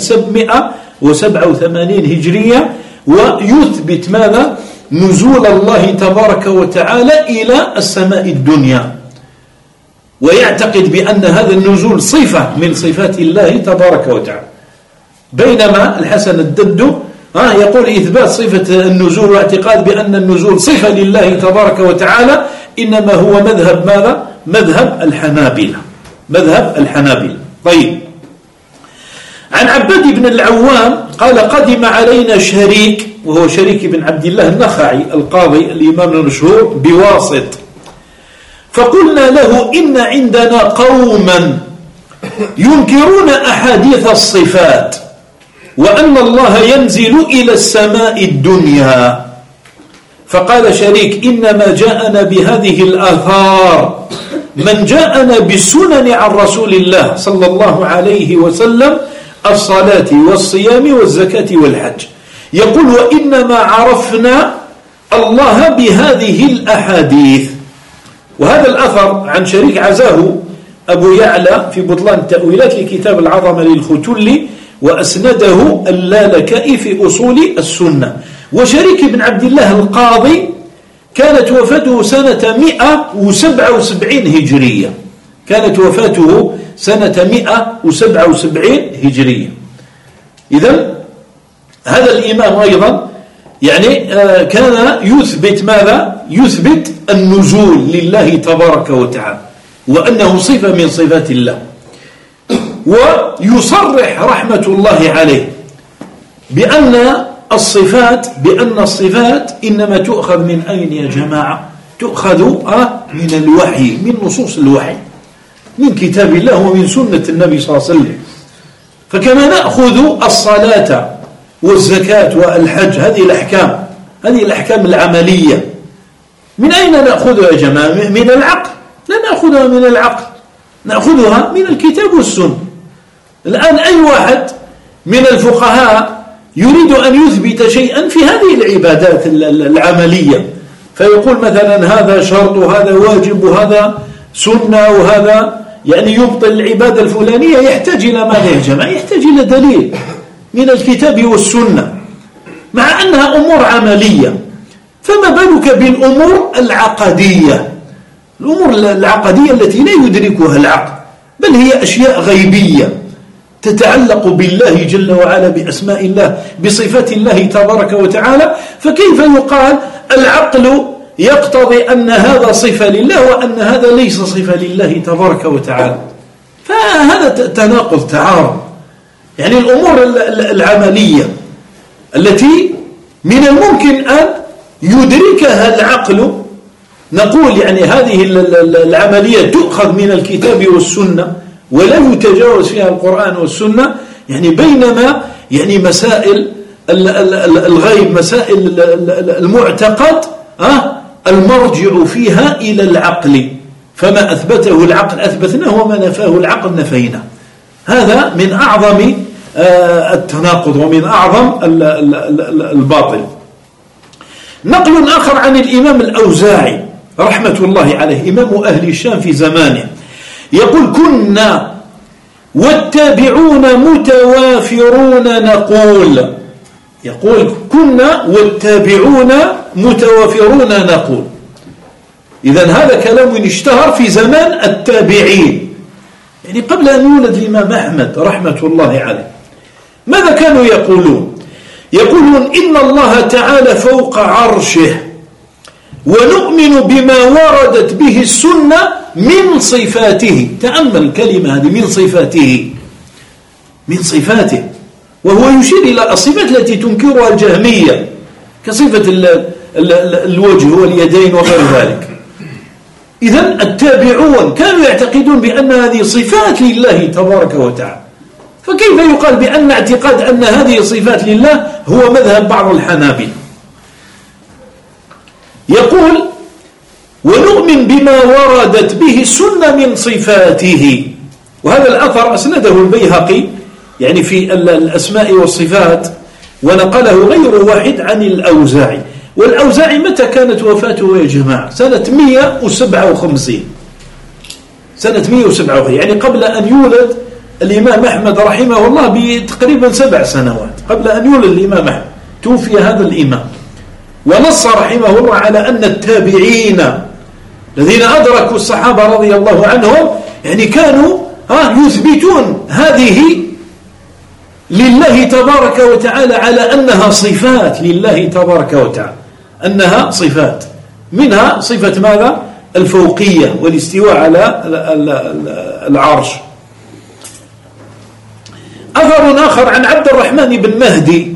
S2: 787 هجرية. ويثبت ماذا؟ نزول الله تبارك وتعالى إلى السماء الدنيا، ويعتقد بأن هذا النزول صفة من صفات الله تبارك وتعالى. بينما الحسن الدد يقول إثبات صفة النزول واعتقاد بأن النزول صفة لله تبارك وتعالى إنما هو مذهب ماذا؟ مذهب الحنابلة. طيب، عن عباد بن العوام قال قدم علينا شريك، وهو شريك بن عبد الله النخعي القاضي الإمام المشهور بواسط، فقلنا له إن عندنا قوما ينكرون أحاديث الصفات وأن الله ينزل إلى السماء الدنيا. فقال شريك إنما جاءنا بهذه الآثار من جاءنا بالسنن عن رسول الله صلى الله عليه وسلم، الصلاة والصيام والزكاة والحج. يقول وإنما عرفنا الله بهذه الأحاديث. وهذا الأثر عن شريك عزاه أبو يعلى في بطلان التأويلات لكتاب العظمة للختلي، وأسنده اللالكائي في أصول السنة. وشريك بن عبد الله القاضي كانت وفاته سنة 177 هجرية، كانت وفاته سنة 177 هجرية. إذن هذا الإمام أيضا يعني كان يثبت ماذا؟ يثبت النزول لله تبارك وتعالى وأنه صفة من صفات الله. ويصرح رحمة الله عليه بأن الصفات إنما تؤخذ من أين يا جماعة؟ تؤخذ من الوحي، من نصوص الوحي، من كتاب الله ومن سنة النبي صلى الله عليه وسلم. فكما نأخذ الصلاة والزكاة والحج، هذه الأحكام العملية، من أين نأخذها يا جماعة؟ من العقل؟ لا نأخذها من العقل، نأخذها من الكتاب والسنة. الآن أي واحد من الفقهاء يريد أن يثبت شيئا في هذه العبادات العملية، فيقول مثلا هذا شرط وهذا واجب وهذا سنة وهذا يعني يبطل العبادة الفلانية، يحتاج إلى ماذا يا جماعة؟ يحتاج إلى دليل من الكتاب والسنة، مع أنها أمور عملية. فما بالك بالأمور العقدية؟ الأمور العقدية التي لا يدركها العقل، بل هي أشياء غيبية تتعلق بالله جل وعلا، بأسماء الله، بصفات الله تبارك وتعالى. فكيف يقال العقل يقتضي أن هذا صفة لله وأن هذا ليس صفة لله تبارك وتعالى؟ فهذا تناقض، تعارض. يعني الأمور العملية التي من الممكن أن يدركها العقل، نقول يعني هذه العملية تؤخذ من الكتاب والسنة ولا يتجاوز فيها القرآن والسنة، يعني بينما يعني مسائل الغيب، مسائل المعتقد المرجع فيها إلى العقل، فما أثبته العقل أثبتناه وما نفاه العقل نفيناه. هذا من أعظم التناقض ومن أعظم الباطل. نقل آخر عن الإمام الأوزاعي رحمة الله عليه، إمام أهل الشام في زمانه، يقول: كنا والتابعون متوافرون نقول. يقول كنا والتابعون متوافرون نقول. إذن هذا كلام اشتهر في زمان التابعين، يعني قبل أن يولد الإمام أحمد رحمة الله عليه. ماذا كانوا يقولون؟ يقولون: إن الله تعالى فوق عرشه، ونؤمن بما وردت به السنة من صفاته. تأمل الكلمة هذه، من صفاته، من صفاته، وهو يشير إلى الصفات التي تنكرها الجهمية كصفة الوجه واليدين وغير ذلك. إذن التابعون كانوا يعتقدون بأن هذه صفات لله تبارك وتعالى، فكيف يقال بأن اعتقاد أن هذه صفات لله هو مذهب بعض الحنابلة؟ يقول: ونؤمن بما وردت به السنة من صفاته. وهذا الأثر أسنده البيهقي يعني في الأسماء والصفات، ونقله غير واحد عن الأوزاعي. والأوزاعي متى كانت وفاته يا جماعة؟ سنة 157، سنة 157، يعني قبل أن يولد الإمام أحمد رحمه الله بتقريبا 7 سنوات. قبل أن يولد الإمام أحمد توفي هذا الإمام، ونص رحمه الله على أن التابعين الذين أدركوا الصحابة رضي الله عنهم يعني كانوا يثبتون هذه لله تبارك وتعالى على أنها صفات لله تبارك وتعالى، أنها صفات، منها صفة ماذا؟ الفوقية والاستواء على العرش. أثر آخر عن عبد الرحمن بن مهدي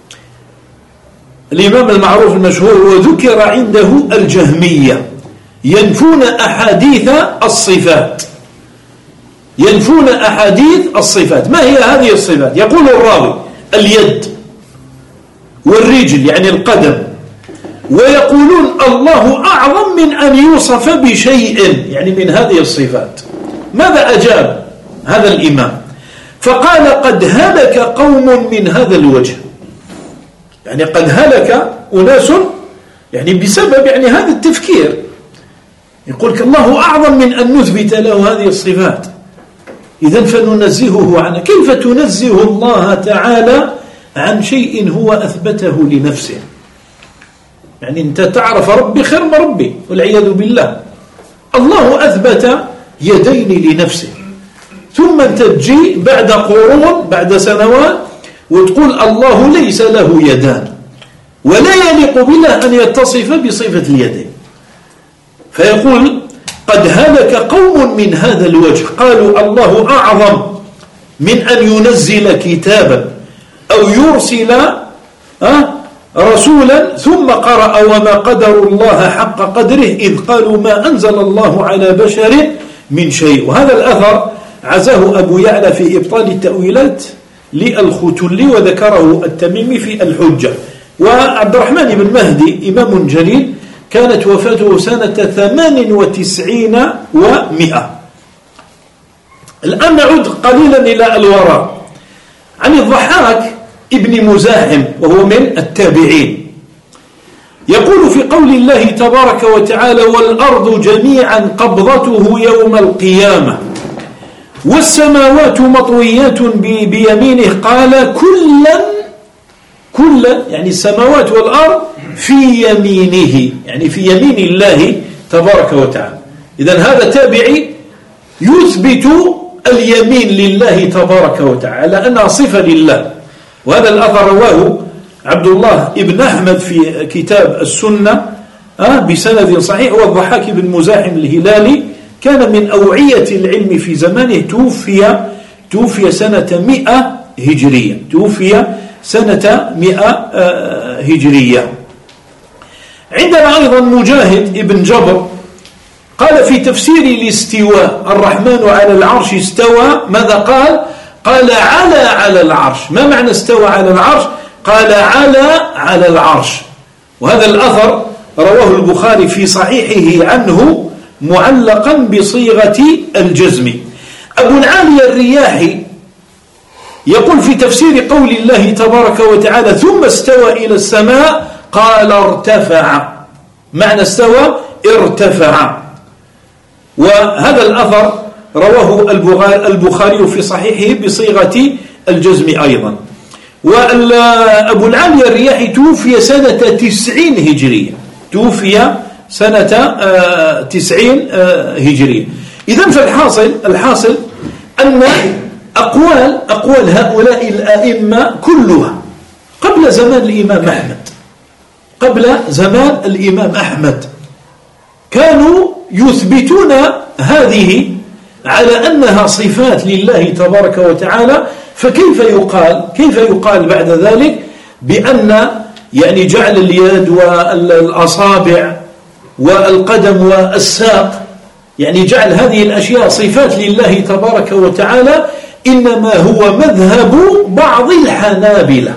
S2: الإمام المعروف المشهور، وذكر عنده الجهمية ينفون أحاديث الصفات، ينفون أحاديث الصفات. ما هي هذه الصفات؟ يقول الراوي: اليد والرجل يعني القدم، ويقولون الله أعظم من أن يوصف بشيء يعني من هذه الصفات. ماذا أجاب هذا الإمام؟ فقال: قد هلك قوم من هذا الوجه، يعني قد هلك أناس يعني بسبب يعني هذا التفكير. يقول الله أعظم من أن نثبت له هذه الصفات، إذن فننزهه عنه. كيف تنزه الله تعالى عن شيء هو أثبته لنفسه؟ يعني أنت تعرف ربي خير ما ربي والعياذ بالله. الله أثبت يدين لنفسه، ثم أنت تجي بعد قرون بعد سنوات وتقول الله ليس له يدان، ولا يليق بالله أن يتصف بصفة اليدين. فيقول: قد هلك قوم من هذا الوجه، قالوا الله أعظم من أن ينزل كتابا أو يرسل رسولا، ثم قرأ: وما قدر الله حق قدره إذ قالوا ما أنزل الله على بشر من شيء. وهذا الأثر عزاه أبو يعلى في إبطال التأويلات للختلي وذكره التميمي في الحجة. وعبد الرحمن بن مهدي إمام جليل كانت وفاته سنة 98 و100. الآن نعود قليلا إلى الوراء. عن الضحاك ابن مزاحم وهو من التابعين يقول في قول الله تبارك وتعالى: والأرض جميعا قبضته يوم القيامة والسماوات مطويات بيمينه قال كلا يعني السماوات والأرض في يمينه، يعني في يمين الله تبارك وتعالى. إذن هذا تابعي يثبت اليمين لله تبارك وتعالى أنها صفة لله. وهذا الأثر رواه عبد الله ابن أحمد في كتاب السنة بسند صحيح. والضحاك بن مزاحم الهلالي كان من أوعية العلم في زمانه، توفي سنة 100 هجرية، توفي سنة 100 هجرية. عندنا أيضا مجاهد ابن جبر قال في تفسير الاستواء: الرحمن على العرش استوى. ماذا قال؟ قال على العرش. ما معنى استوى على العرش؟ قال على العرش. وهذا الأثر رواه البخاري في صحيحه عنه معلقا بصيغة الجزم. أبو العالي الرياحي يقول في تفسير قول الله تبارك وتعالى: ثم استوى إلى السماء قال ارتفع. معنى استوى ارتفع. وهذا الأثر رواه البخاري في صحيحه بصيغة الجزم أيضا. وأبو العالي الرياحي توفي سنة 90 هجرية، توفي سنة 90 هجرية. إذن فالحاصل أن أقوال هؤلاء الأئمة كلها قبل زمان الإمام أحمد كانوا يثبتون هذه على أنها صفات لله تبارك وتعالى. فكيف يقال بعد ذلك بأن يعني جعل اليد والأصابع والقدم والساق، يعني جعل هذه الأشياء صفات لله تبارك وتعالى، إنما هو مذهب بعض الحنابلة،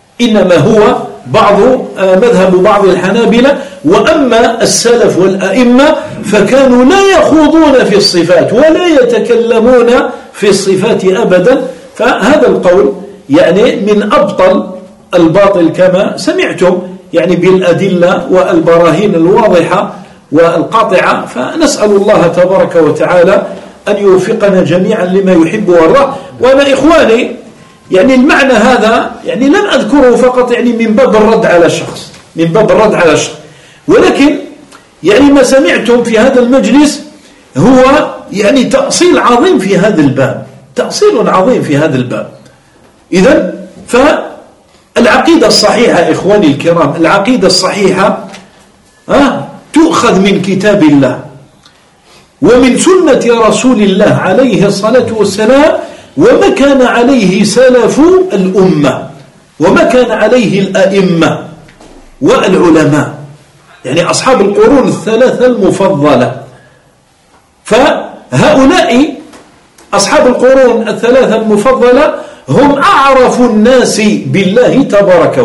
S2: مذهب بعض الحنابلة. وأما السلف والأئمة فكانوا لا يخوضون في الصفات ولا يتكلمون في الصفات أبدا. فهذا القول يعني من أبطل الباطل كما سمعتم، يعني بالأدلة والبراهين الواضحة والقاطعة. فنسأل الله تبارك وتعالى أن يوفقنا جميعا لما يحب ويرضى. وأنا إخواني يعني المعنى هذا يعني لم أذكره فقط يعني من باب الرد على الشخص، ولكن يعني ما سمعتم في هذا المجلس هو يعني تأصيل عظيم في هذا الباب، إذن فالعقيدة الصحيحة إخواني الكرام، العقيدة الصحيحة تؤخذ من كتاب الله ومن سنة رسول الله عليه الصلاة والسلام، وما كان عليه سلف الأمة، وما كان عليه الأئمة والعلماء، يعني أصحاب القرون الثلاثة المفضلة. فهؤلاء أصحاب القرون الثلاثة المفضلة هم أعرف الناس بالله تبارك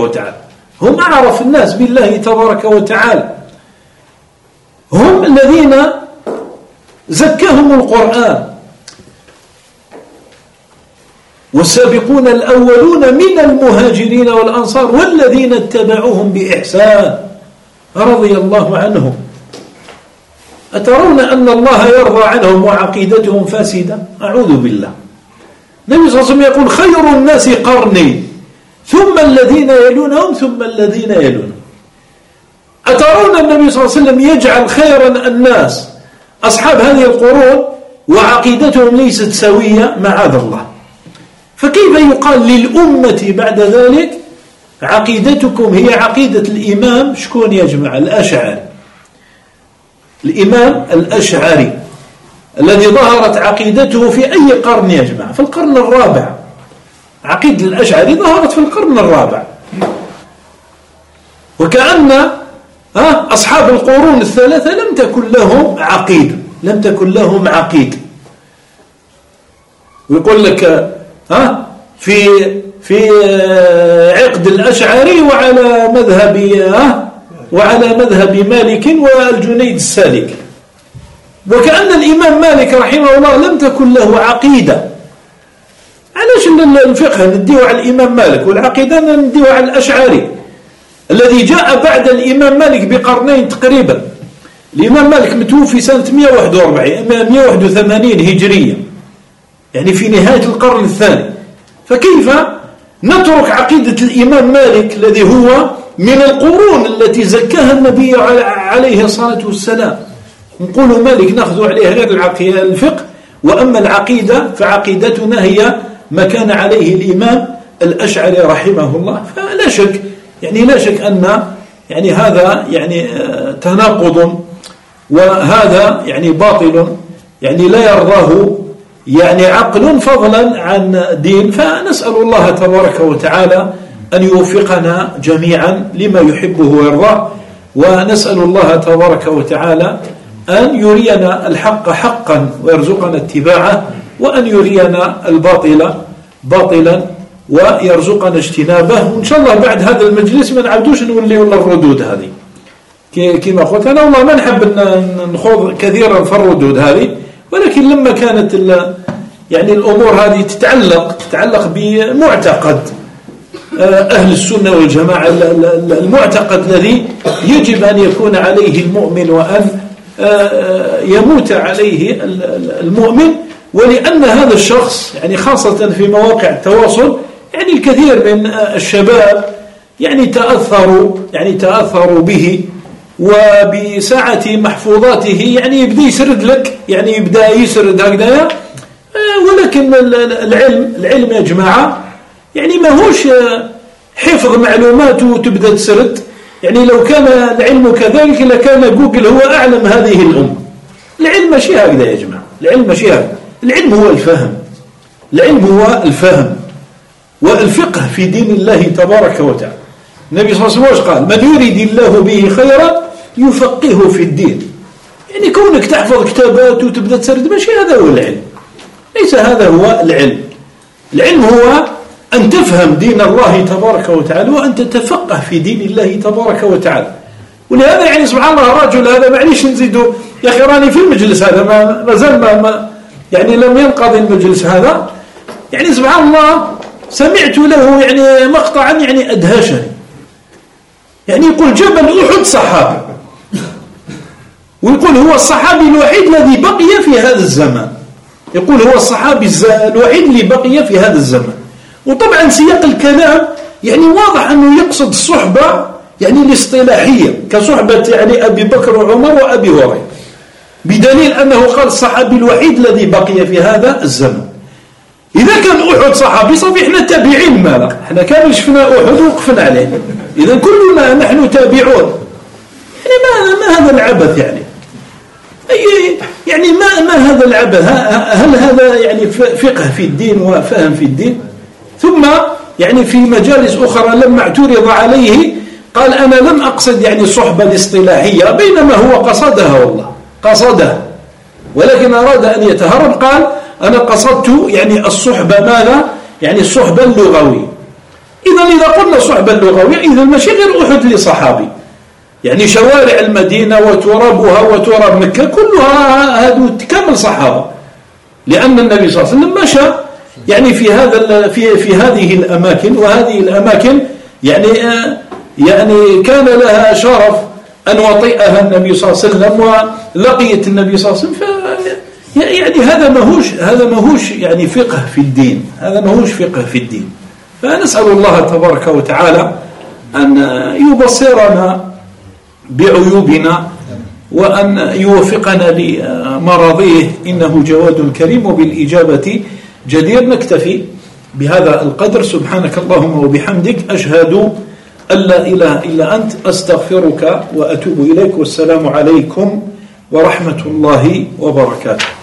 S2: وتعالى، هم الذين زكاهم القرآن. والسابقون الأولون من المهاجرين والأنصار والذين اتبعوهم بإحسان رضي الله عنهم. أترون أن الله يرضى عنهم وعقيدتهم فاسدة؟ أعوذ بالله. النبي صلى الله عليه وسلم يقول: خير الناس قرني ثم الذين يلونهم ثم الذين يلونهم. أترون النبي صلى الله عليه وسلم يجعل خير الناس أصحاب هذه القرون وعقيدتهم ليست سوية؟ معاذ الله. فكيف يقال للأمة بعد ذلك عقيدتكم هي عقيدة الإمام شكون يا جماعة؟ الإمام الأشعري الذي ظهرت عقيدته في أي قرن يا جماعة؟ في القرن الرابع. عقيدة الأشعري ظهرت في القرن الرابع. وكأن أصحاب القرون الثلاثة لم تكن لهم عقيدة. ويقول لك في عقد الأشعري وعلى مذهب مالك والجنيد السالك. وكأن الإمام مالك رحمه الله لم تكن له عقيدة. علاش الفقه نديه على الإمام مالك والعقيدة نديه على الأشعري الذي جاء بعد الإمام مالك بقرنين تقريبا. الإمام مالك متوفي سنة 181 هجرية، يعني في نهاية القرن الثاني. فكيف نترك عقيدة الإمام مالك الذي هو من القرون التي زكاها النبي عليه الصلاة والسلام؟ نقول مالك نأخذ عليه غير الفقه، وأما العقيدة فعقيدتنا هي ما كان عليه الإمام الأشعري رحمه الله. فلا شك أن يعني هذا يعني تناقض، وهذا يعني باطل، يعني لا يرضاه يعني عقل فضلا عن دين. فنسأل الله تبارك وتعالى أن يوفقنا جميعا لما يحبه ويرضاه، ونسأل الله تبارك وتعالى أن يرينا الحق حقا ويرزقنا اتباعه، وأن يرينا الباطل باطلا ويرزقنا اجتنابه. وإن شاء الله بعد هذا المجلس ما نعودوش نولي ولا الردود هذه كما قلت أنا، والله ما نحب نخوض كثيرا في الردود هذه، ولكن لما كانت يعني الأمور هذه تتعلق بمعتقد أهل السنة والجماعة، المعتقد الذي يجب أن يكون عليه المؤمن وأن يموت عليه المؤمن. ولأن هذا الشخص يعني خاصة في مواقع التواصل يعني الكثير من الشباب يعني تأثروا به، وبساعة محفوظاته يعني يبدأ يسرد لك، يعني يبدأ يسرد هكذا. ولكن العلم يا جماعة يعني ما هوش حفظ معلومات وتبدأ تسرد. يعني لو كان العلم كذلك لكان جوجل هو أعلم هذه الأمة. العلم ماشي هكذا يا جماعة، العلم ماشي هكذا. العلم هو الفهم والفقه في دين الله تبارك وتعالى. النبي صلى الله عليه وسلم قال: من يريد الله به خيرا يفقهه في الدين. يعني كونك تحفظ كتابات وتبدأ تسرد ماشي هذا هو العلم، ليس هذا هو العلم. العلم هو أن تفهم دين الله تبارك وتعالى وأن تتفقه في دين الله تبارك وتعالى. ولهذا يعني سبحان الله الرجل هذا معليش نزيدوا يا أخي راني في المجلس هذا ما زال ما يعني لم ينقضي المجلس هذا. يعني سبحان الله سمعت له يعني مقطعا يعني أدهشني. يعني يقول جبل أحد صحابي، ويقول هو الصحابي الوحيد الذي بقي في هذا الزمان. يقول هو الصحابي الوحيد اللي بقي في هذا الزمان. وطبعا سياق الكلام يعني واضح أنه يقصد الصحبة يعني الاصطلاحية كصحبة يعني أبي بكر وعمر وأبي هريرة، بدليل أنه قال الصحابي الوحيد الذي بقي في هذا الزمان. إذا كان أحد صحابي صافي إحنا تابعين، ماذا إحنا كامل شفنا أحد وقفنا عليه، إذا كلنا نحن تابعون. يعني ما هذا العبث يعني ما هذا العبث؟ هل هذا يعني فقه في الدين وفهم في الدين؟ ثم يعني في مجالس أخرى لما اعترض عليه قال: أنا لم أقصد يعني الصحبة الاصطلاحية، بينما هو قصدها، والله قصدها، ولكن أراد أن يتهرب. قال: أنا قصدت يعني الصحبة ماذا؟ يعني الصحبة اللغوية. إذا قلنا الصحبة اللغوية إذا ماشي غير أحد لصحابي، يعني شوارع المدينة وترابها وتراب مكة كلها هذو كامل صحابة، لأن النبي صلى الله عليه وسلم مشى يعني في هذه الأماكن، وهذه الأماكن يعني كان لها شرف أن وطئها النبي صلى الله عليه وسلم ولقيت النبي صلى الله عليه وسلم. يعني هذا ماهوش يعني فقه في الدين، هذا ماهوش فقه في الدين. فنسأل الله تبارك وتعالى أن يبصرنا بعيوبنا وأن يوفقنا لمراضيه، إنه جواد كريم وبالإجابة جدير. نكتفي بهذا القدر. سبحانك اللهم وبحمدك، أشهد أن لا إله إلا أنت، أستغفرك وأتوب إليك، والسلام عليكم ورحمة الله وبركاته.